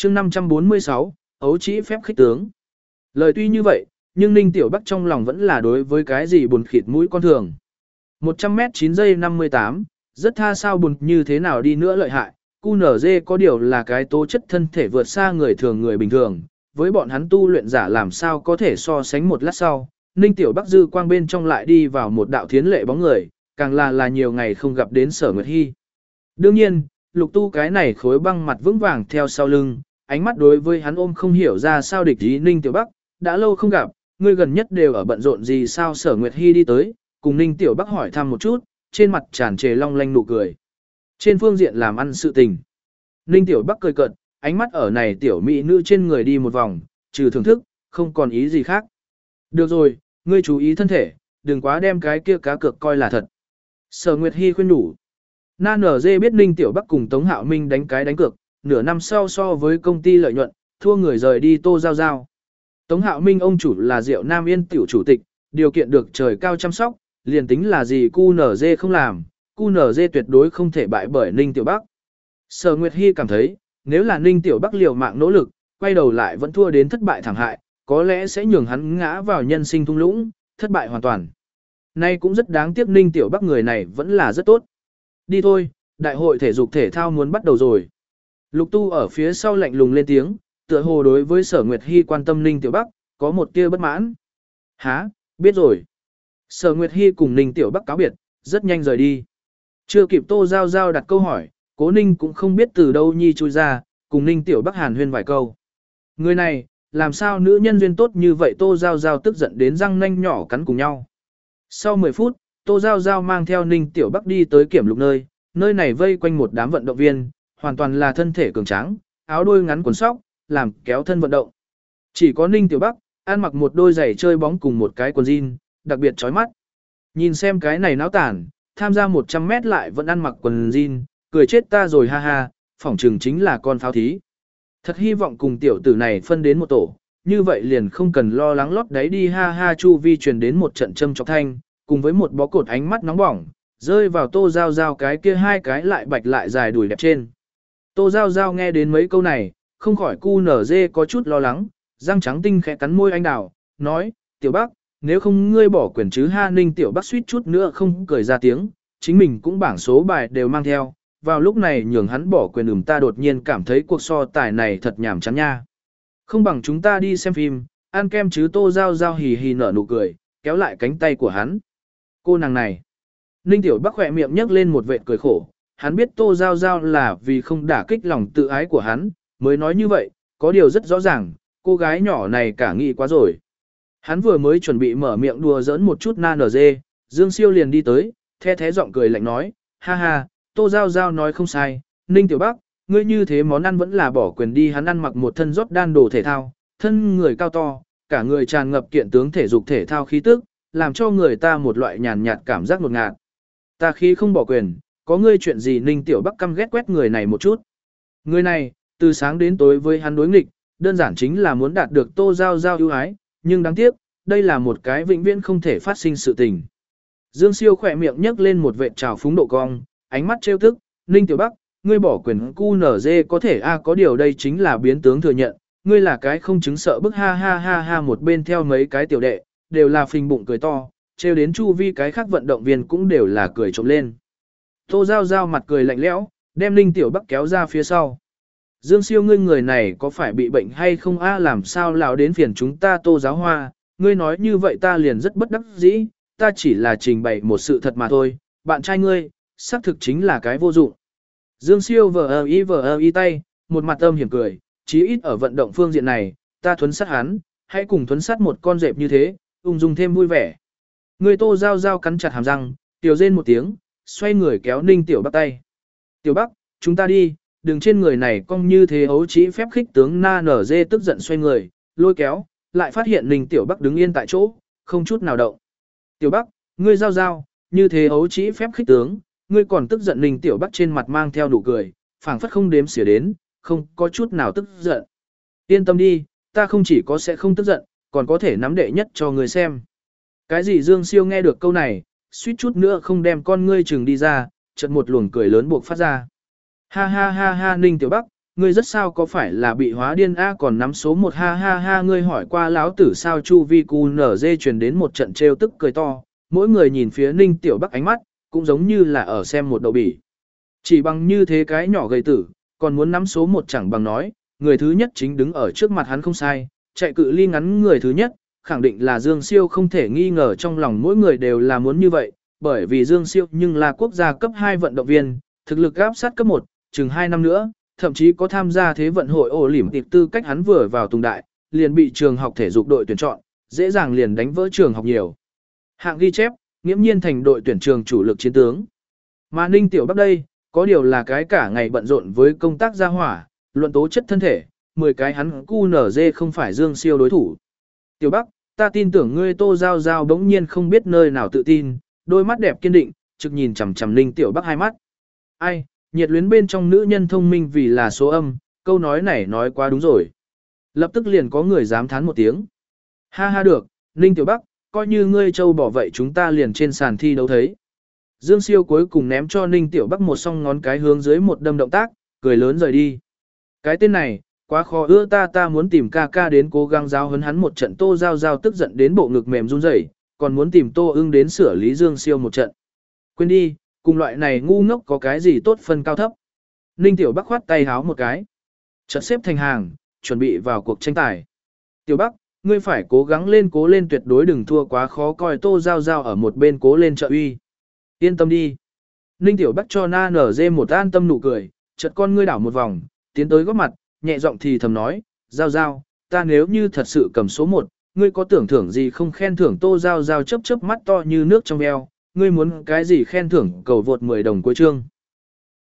chương 546, ấu trĩ phép khích tướng. Lời tuy như vậy, nhưng Ninh Tiểu Bắc trong lòng vẫn là đối với cái gì buồn khịt mũi con thường. 100m 9 giây 58, rất tha sao buồn như thế nào đi nữa lợi hại. QNZ có điều là cái tố chất thân thể vượt xa người bình thường, với bọn hắn tu luyện giả làm sao có thể so sánh một lát sau. Ninh Tiểu Bắc dư quang bên trong lại đi vào một đạo thiến lệ bóng người, càng là nhiều ngày không gặp đến Sở Nguyệt Hy. Đương nhiên, Lục Tu cái này khối băng mặt vững vàng theo sau lưng, ánh mắt đối với hắn ôm không hiểu ra sao địch ý. Ninh Tiểu Bắc, đã lâu không gặp, ngươi gần nhất đều ở bận rộn gì sao? Sở Nguyệt Hy đi tới, cùng Ninh Tiểu Bắc hỏi thăm một chút, trên mặt tràn trề long lanh nụ cười. Trên phương diện làm ăn sự tình, Ninh Tiểu Bắc cười cợt, ánh mắt ở này tiểu mỹ nữ trên người đi một vòng, trừ thưởng thức, không còn ý gì khác. Được rồi, ngươi chú ý thân thể, đừng quá đem cái kia cá cược coi là thật. Sở Nguyệt Hy khuyên nhủ. Na NG biết Ninh Tiểu Bắc cùng Tống Hạo Minh đánh cái đánh cược, nửa năm sau so với công ty lợi nhuận, thua người rời đi Tô Giao Giao. Tống Hạo Minh ông chủ là Diệu Nam Yên tiểu chủ tịch, điều kiện được trời cao chăm sóc, liền tính là gì QNZ không làm, QNZ tuyệt đối không thể bại bởi Ninh Tiểu Bắc. Sở Nguyệt Hy cảm thấy, nếu là Ninh Tiểu Bắc liều mạng nỗ lực, quay đầu lại vẫn thua đến thất bại thảm hại, có lẽ sẽ nhường hắn ngã vào nhân sinh thung lũng, thất bại hoàn toàn. Nay cũng rất đáng tiếc, Ninh Tiểu Bắc người này vẫn là rất tốt. Đi thôi, đại hội thể dục thể thao muốn bắt đầu rồi. Lục Tu ở phía sau lạnh lùng lên tiếng, tựa hồ đối với Sở Nguyệt Hy quan tâm Ninh Tiểu Bắc, có một tia bất mãn. Hả, biết rồi. Sở Nguyệt Hy cùng Ninh Tiểu Bắc cáo biệt, rất nhanh rời đi. Chưa kịp Tô Giao Giao đặt câu hỏi, Cố Ninh cũng không biết từ đâu nhi chui ra, cùng Ninh Tiểu Bắc hàn huyên vài câu. Người này, làm sao nữ nhân duyên tốt như vậy? Tô Giao Giao tức giận đến răng nanh nhỏ cắn cùng nhau. Sau 10 phút, Tô Giao Giao mang theo Ninh Tiểu Bắc đi tới kiểm lục nơi này vây quanh một đám vận động viên, hoàn toàn là thân thể cường tráng, áo đôi ngắn quần sóc, làm kéo thân vận động. Chỉ có Ninh Tiểu Bắc, ăn mặc một đôi giày chơi bóng cùng một cái quần jean, đặc biệt chói mắt. Nhìn xem cái này náo tản, tham gia 100 mét lại vẫn ăn mặc quần jean, cười chết ta rồi ha ha, phỏng chừng chính là con pháo thí. Thật hy vọng cùng tiểu tử này phân đến một tổ, như vậy liền không cần lo lắng lót đáy đi ha ha. Chu vi truyền đến một trận châm chọc thanh, cùng với một bó cột ánh mắt nóng bỏng, rơi vào Tô Giao Giao cái kia hai cái lại bạch lại dài đùi đẹp trên. Tô Giao Giao nghe đến mấy câu này, không khỏi QNZ có chút lo lắng, răng trắng tinh khẽ cắn môi anh đào, nói, Tiểu Bắc, nếu không ngươi bỏ quyền chứ ha. Ninh Tiểu Bắc suýt chút nữa không cười ra tiếng, chính mình cũng bảng số bài đều mang theo, vào lúc này nhường hắn bỏ quyền. Ta đột nhiên cảm thấy cuộc so tài này thật nhảm chán nha. Không bằng chúng ta đi xem phim, ăn kem chứ. Tô Giao Giao hì hì nở nụ cười, kéo lại cánh tay của hắn. Cô nàng này. Ninh Tiểu Bắc khỏe miệng nhấc lên một vệt cười khổ, hắn biết Tô Giao Giao là vì không đả kích lòng tự ái của hắn, mới nói như vậy, có điều rất rõ ràng, cô gái nhỏ này cả nghĩ quá rồi. Hắn vừa mới chuẩn bị mở miệng đùa giỡn một chút Na NG, Dương Siêu liền đi tới, the thế giọng cười lạnh nói, ha ha, Tô Giao Giao nói không sai, Ninh Tiểu Bắc, ngươi như thế món ăn vẫn là bỏ quyền đi. Hắn ăn mặc một thân rót đan đồ thể thao, thân người cao to, cả người tràn ngập kiện tướng thể dục thể thao khí tức, làm cho người ta một loại nhàn nhạt cảm giác ngột ngạt. Ta khi không bỏ quyền, có ngươi chuyện gì? Ninh Tiểu Bắc căm ghét quét người này một chút. Người này, từ sáng đến tối với hắn đối nghịch, đơn giản chính là muốn đạt được Tô Giao Giao ưu ái, nhưng đáng tiếc, đây là một cái vĩnh viễn không thể phát sinh sự tình. Dương Siêu khỏe miệng nhấc lên một vệt trào phúng độ cong, ánh mắt trêu tức, Ninh Tiểu Bắc, ngươi bỏ quyền QNZ có thể có điều đây chính là biến tướng thừa nhận, ngươi là cái không chứng sợ bức ha ha ha ha. Một bên theo mấy cái tiểu đệ, đều là phình bụng cười to, trêu đến chu vi cái khác vận động viên cũng đều là cười trộm lên. Tô Giao Giao mặt cười lạnh lẽo, đem Ninh Tiểu Bắc kéo ra phía sau. Dương Siêu, ngươi người này có phải bị bệnh hay không làm sao lão đến phiền chúng ta Tô Giáo Hoa, ngươi nói như vậy ta liền rất bất đắc dĩ, ta chỉ là trình bày một sự thật mà thôi, bạn trai ngươi, xác thực chính là cái vô dụng. Dương Siêu vờ y tay, một mặt âm hiểm cười, chí ít ở vận động phương diện này, ta thuấn sát hắn, hãy cùng thuấn sát một con dẹp như thế, ung dung thêm vui vẻ. Người Tô Giao Giao cắn chặt hàm răng, tiểu rên một tiếng, xoay người kéo Ninh Tiểu Bắc tay. Tiểu Bắc, chúng ta đi, đừng trên người này cong như thế ấu trĩ phép khích tướng. Na NG tức giận xoay người, lôi kéo, lại phát hiện Ninh Tiểu Bắc đứng yên tại chỗ, không chút nào động. Tiểu Bắc, ngươi Giao Giao, như thế ấu trĩ phép khích tướng, ngươi còn tức giận? Ninh Tiểu Bắc trên mặt mang theo nụ cười, phảng phất không đếm xỉa đến, không có chút nào tức giận. Yên tâm đi, ta không chỉ có sẽ không tức giận, còn có thể nắm đệ nhất cho người xem. Cái gì? Dương Siêu nghe được câu này, suýt chút nữa không đem con ngươi chừng đi ra, chợt một luồng cười lớn buộc phát ra. Ha ha ha ha. Ninh Tiểu Bắc, ngươi rất sao có phải là bị hóa điên a còn nắm số 1 ha ha ha ngươi hỏi qua lão tử sao chu vi cu nở dê truyền đến một trận trêu tức cười to, mỗi người nhìn phía Ninh Tiểu Bắc ánh mắt, cũng giống như là ở xem một đậu bỉ. Chỉ bằng như thế cái nhỏ gầy tử, còn muốn nắm số 1 chẳng bằng nói, người thứ nhất chính đứng ở trước mặt hắn không sai, chạy cự ly ngắn người thứ nhất, khẳng định là Dương Siêu không thể nghi ngờ trong lòng mỗi người đều là muốn như vậy, bởi vì Dương Siêu nhưng là quốc gia cấp 2 vận động viên, thực lực áp sát cấp 1, chừng 2 năm nữa, thậm chí có tham gia thế vận hội ổ lỉm tiệp tư cách hắn vừa vào Tùng Đại, liền bị trường học thể dục đội tuyển chọn, dễ dàng liền đánh vỡ trường học nhiều. Hạng ghi chép, nghiễm nhiên thành đội tuyển trường chủ lực chiến tướng. Mà Ninh Tiểu Bắc đây, có điều là cái cả ngày bận rộn với công tác gia hỏa, luận tố chất thân thể, 10 cái hắn QNZ không phải Dương Siêu đối thủ. Tiểu Bắc, ta tin tưởng ngươi Tô Giao Giao bỗng nhiên không biết nơi nào tự tin, đôi mắt đẹp kiên định, trực nhìn chằm chằm Ninh Tiểu Bắc hai mắt. Ai, nhiệt luyến bên trong nữ nhân thông minh vì là số âm, câu nói này nói quá đúng rồi. Lập tức liền có người dám thán một tiếng. Ha ha được, Ninh Tiểu Bắc, coi như ngươi châu bỏ vậy chúng ta liền trên sàn thi đấu thấy. Dương Siêu cuối cùng ném cho Ninh Tiểu Bắc một song ngón cái hướng dưới một đâm động tác, cười lớn rời đi. Cái tên này, quá khó ưa ta muốn tìm ca ca đến cố gắng giáo huấn hắn một trận. Tô Giao Giao tức giận đến bộ ngực mềm run rẩy, còn muốn tìm Tô Ưng đến xử lý Dương Siêu một trận. Quên đi, cùng loại này ngu ngốc có cái gì tốt phân cao thấp. Ninh Tiểu Bắc khoát tay háo một cái. Chợt xếp thành hàng, chuẩn bị vào cuộc tranh tài. Tiểu Bắc, ngươi phải cố lên tuyệt đối đừng thua quá khó coi. Tô Giao Giao ở một bên cố lên trợ uy. Yên tâm đi. Ninh Tiểu Bắc cho Na nở dê một an tâm nụ cười, chợt con ngươi đảo một vòng, tiến tới góp mặt, nhẹ giọng thì thầm nói, Giao Giao, ta nếu như thật sự cầm số 1, ngươi có tưởng thưởng gì không khen thưởng. Tô Giao Giao chớp chớp mắt to như nước trong veo, ngươi muốn cái gì khen thưởng cầu vượt 10 đồng cuối chương.